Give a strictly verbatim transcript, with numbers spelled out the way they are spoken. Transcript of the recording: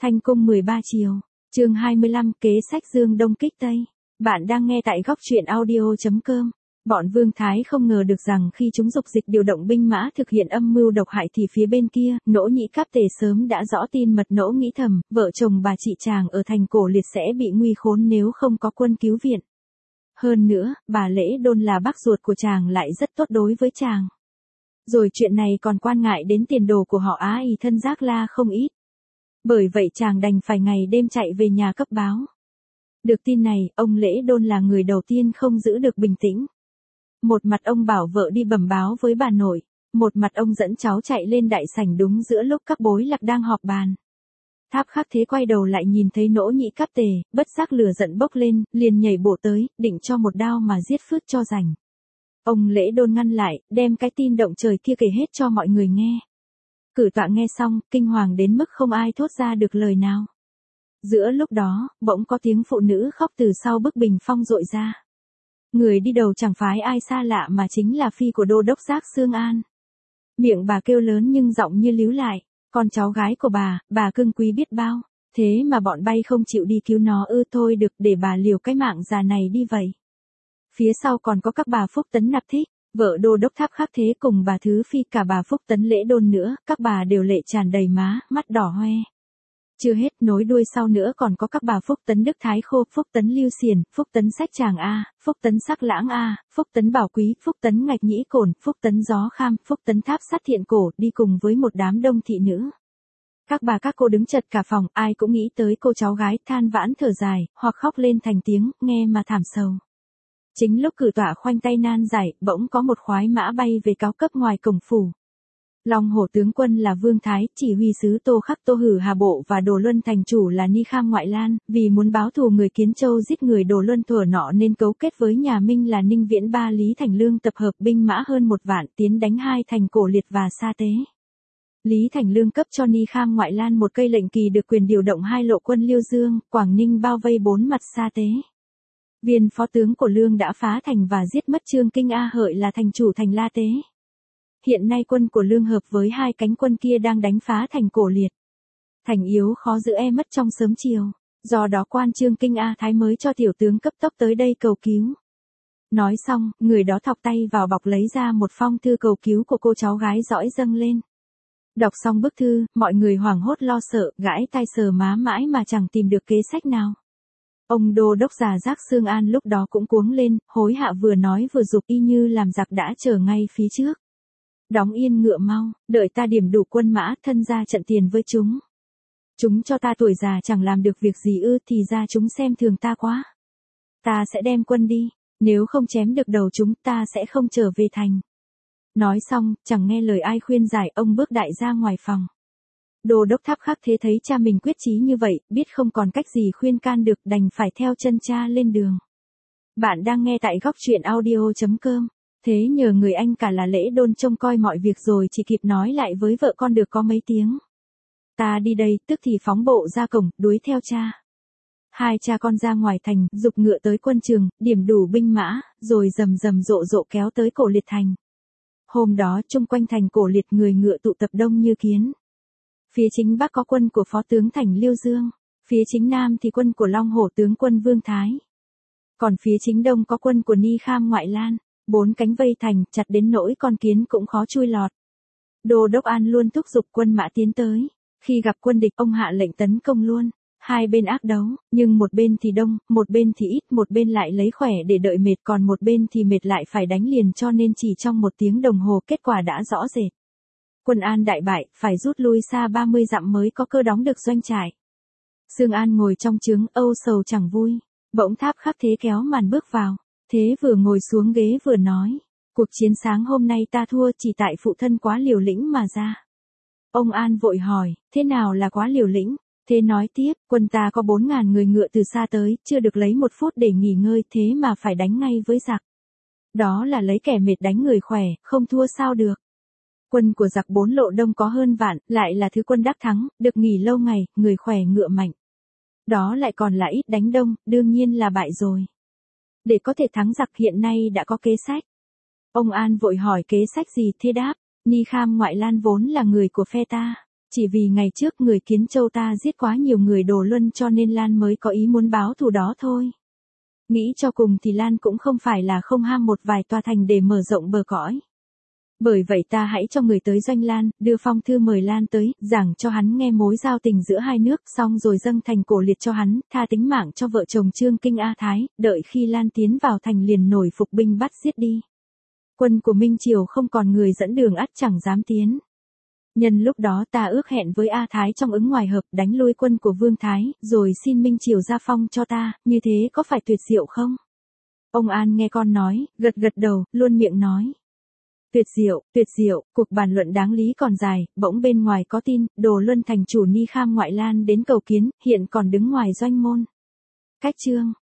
Thanh cung mười ba chiều, chương hai mươi lăm, kế sách Dương Đông kích Tây. Bạn đang nghe tại góc truyện audio chấm com. Bọn Vương Thái không ngờ được rằng khi chúng dục dịch điều động binh mã thực hiện âm mưu độc hại thì phía bên kia, Nỗ Nhĩ Cáp Tề sớm đã rõ tin mật. Nỗ nghĩ thầm, vợ chồng bà chị chàng ở thành Cổ Liệt sẽ bị nguy khốn nếu không có quân cứu viện. Hơn nữa, bà Lễ Đôn là bác ruột của chàng lại rất tốt đối với chàng. Rồi chuyện này còn quan ngại đến tiền đồ của họ Á Y thân Giác La không ít. Bởi vậy chàng đành phải ngày đêm chạy về nhà cấp báo. Được tin này, ông Lễ Đôn là người đầu tiên không giữ được bình tĩnh. Một mặt ông bảo vợ đi bẩm báo với bà nội, một mặt ông dẫn cháu chạy lên đại sảnh đúng giữa lúc các bối lạc đang họp bàn. Tháp Khắc Thế quay đầu lại nhìn thấy Nỗ Nhĩ Cáp Tề, bất giác lửa giận bốc lên, liền nhảy bộ tới, định cho một đao mà giết phứt cho rành. Ông Lễ Đôn ngăn lại, đem cái tin động trời kia kể hết cho mọi người nghe. Cử tọa nghe xong, kinh hoàng đến mức không ai thốt ra được lời nào. Giữa lúc đó, bỗng có tiếng phụ nữ khóc từ sau bức bình phong dội ra. Người đi đầu chẳng phải ai xa lạ mà chính là phi của đô đốc Giác Sương An. Miệng bà kêu lớn nhưng giọng như líu lại, con cháu gái của bà, bà cưng quý biết bao, thế mà bọn bay không chịu đi cứu nó ư? Thôi được, để bà liều cái mạng già này đi vậy. Phía sau còn có các bà Phúc Tấn Nạp Thích, vợ đô đốc Tháp Khắc Thế cùng bà Thứ Phi, cả bà Phúc Tấn Lễ Đôn nữa, các bà đều lệ tràn đầy má, mắt đỏ hoe. Chưa hết, nối đuôi sau nữa còn có các bà Phúc Tấn Đức Thái Khô, Phúc Tấn Lưu Xiền, Phúc Tấn Sách Tràng A, Phúc Tấn Sắc Lãng A, Phúc Tấn Bảo Quý, Phúc Tấn Ngạch Nhĩ Cổn, Phúc Tấn Gió Kham, Phúc Tấn Tháp Sát Thiện Cổ, đi cùng với một đám đông thị nữ. Các bà các cô đứng chật cả phòng, ai cũng nghĩ tới cô cháu gái, than vãn thở dài, hoặc khóc lên thành tiếng, nghe mà thảm sầu. Chính lúc cử tọa khoanh tay nan giải, bỗng có một khoái mã bay về cáo cấp ngoài cổng phủ. Long Hổ tướng quân là Vương Thái, chỉ huy sứ Tô Khắc Tô Hử Hà Bộ và Đồ Luân thành chủ là Ni Kham Ngoại Lan, vì muốn báo thù người Kiến Châu giết người Đồ Luân thuở nọ nên cấu kết với nhà Minh là Ninh Viễn Ba Lý Thành Lương tập hợp binh mã hơn một vạn tiến đánh hai thành Cổ Liệt và Sa Tế. Lý Thành Lương cấp cho Ni Kham Ngoại Lan một cây lệnh kỳ được quyền điều động hai lộ quân Liêu Dương, Quảng Ninh bao vây bốn mặt Sa Tế. Viên phó tướng của Lương đã phá thành và giết mất Trương Kinh A Hợi là thành chủ thành La Tế. Hiện nay quân của Lương hợp với hai cánh quân kia đang đánh phá thành Cổ Liệt. Thành yếu khó giữ e mất trong sớm chiều, do đó quan Trương Kinh A Thái mới cho tiểu tướng cấp tốc tới đây cầu cứu. Nói xong, người đó thọc tay vào bọc lấy ra một phong thư cầu cứu của cô cháu gái dõi dâng lên. Đọc xong bức thư, mọi người hoảng hốt lo sợ, gãi tai sờ má mãi mà chẳng tìm được kế sách nào. Ông đô đốc già Giác Sương An lúc đó cũng cuống lên, hối hạ vừa nói vừa giục y như làm giặc đã chờ ngay phía trước. Đóng yên ngựa mau, đợi ta điểm đủ quân mã, thân ra trận tiền với chúng. Chúng cho ta tuổi già chẳng làm được việc gì ư? Thì ra chúng xem thường ta quá. Ta sẽ đem quân đi, nếu không chém được đầu chúng ta sẽ không trở về thành. Nói xong, chẳng nghe lời ai khuyên giải, ông bước đại ra ngoài phòng. Đô đốc Tháp Khắc Thế thấy cha mình quyết chí như vậy, biết không còn cách gì khuyên can được, đành phải theo chân cha lên đường. Bạn đang nghe tại góc truyện audio chấm com. Thế nhờ người anh cả là Lễ Đôn trông coi mọi việc rồi chỉ kịp nói lại với vợ con được có mấy tiếng. Ta đi đây, tức thì phóng bộ ra cổng, đuổi theo cha. Hai cha con ra ngoài thành, giục ngựa tới quân trường, điểm đủ binh mã, rồi rầm rầm rộ rộ kéo tới Cổ Liệt thành. Hôm đó chung quanh thành Cổ Liệt người ngựa tụ tập đông như kiến. Phía chính bắc có quân của phó tướng thành Liêu Dương, phía chính nam thì quân của Long Hổ tướng quân Vương Thái. Còn phía chính đông có quân của Ni Kham Ngoại Lan, bốn cánh vây thành, chặt đến nỗi con kiến cũng khó chui lọt. Đô đốc An luôn thúc giục quân mã tiến tới, khi gặp quân địch ông hạ lệnh tấn công luôn. Hai bên ác đấu, nhưng một bên thì đông, một bên thì ít, một bên lại lấy khỏe để đợi mệt, còn một bên thì mệt lại phải đánh liền, cho nên chỉ trong một tiếng đồng hồ kết quả đã rõ rệt. Quân An đại bại, phải rút lui xa ba mươi dặm mới có cơ đóng được doanh trại. Sương An ngồi trong trướng, âu sầu chẳng vui. Bỗng Tháp Khắc Thế kéo màn bước vào. Thế vừa ngồi xuống ghế vừa nói. Cuộc chiến sáng hôm nay ta thua chỉ tại phụ thân quá liều lĩnh mà ra. Ông An vội hỏi, thế nào là quá liều lĩnh? Thế nói tiếp, quân ta có bốn ngàn người ngựa từ xa tới, chưa được lấy một phút để nghỉ ngơi, thế mà phải đánh ngay với giặc. Đó là lấy kẻ mệt đánh người khỏe, không thua sao được. Quân của giặc bốn lộ đông có hơn vạn, lại là thứ quân đắc thắng, được nghỉ lâu ngày, người khỏe ngựa mạnh. Đó lại còn là ít đánh đông, đương nhiên là bại rồi. Để có thể thắng giặc hiện nay đã có kế sách. Ông An vội hỏi kế sách gì? Thế đáp, Ni Kham Ngoại Lan vốn là người của phe ta. Chỉ vì ngày trước người Kiến Châu ta giết quá nhiều người Đồ Luân cho nên Lan mới có ý muốn báo thù đó thôi. Nghĩ cho cùng thì Lan cũng không phải là không ham một vài tòa thành để mở rộng bờ cõi. Bởi vậy ta hãy cho người tới doanh Lan, đưa phong thư mời Lan tới, giảng cho hắn nghe mối giao tình giữa hai nước, xong rồi dâng thành cổ liệt cho hắn, tha tính mạng cho vợ chồng Trương Kinh A Thái, đợi khi Lan tiến vào thành liền nổi phục binh bắt giết đi. Quân của Minh Triều không còn người dẫn đường ắt chẳng dám tiến. Nhân lúc đó ta ước hẹn với A Thái trong ứng ngoài hợp đánh lui quân của Vương Thái, rồi xin Minh Triều ra phong cho ta, như thế có phải tuyệt diệu không? Ông An nghe con nói, gật gật đầu, luôn miệng nói. Tuyệt diệu, tuyệt diệu, cuộc bàn luận đáng lý còn dài, bỗng bên ngoài có tin, Đồ Luân thành chủ Ni Kham ngoại Lan đến cầu kiến, hiện còn đứng ngoài doanh môn. Cách chương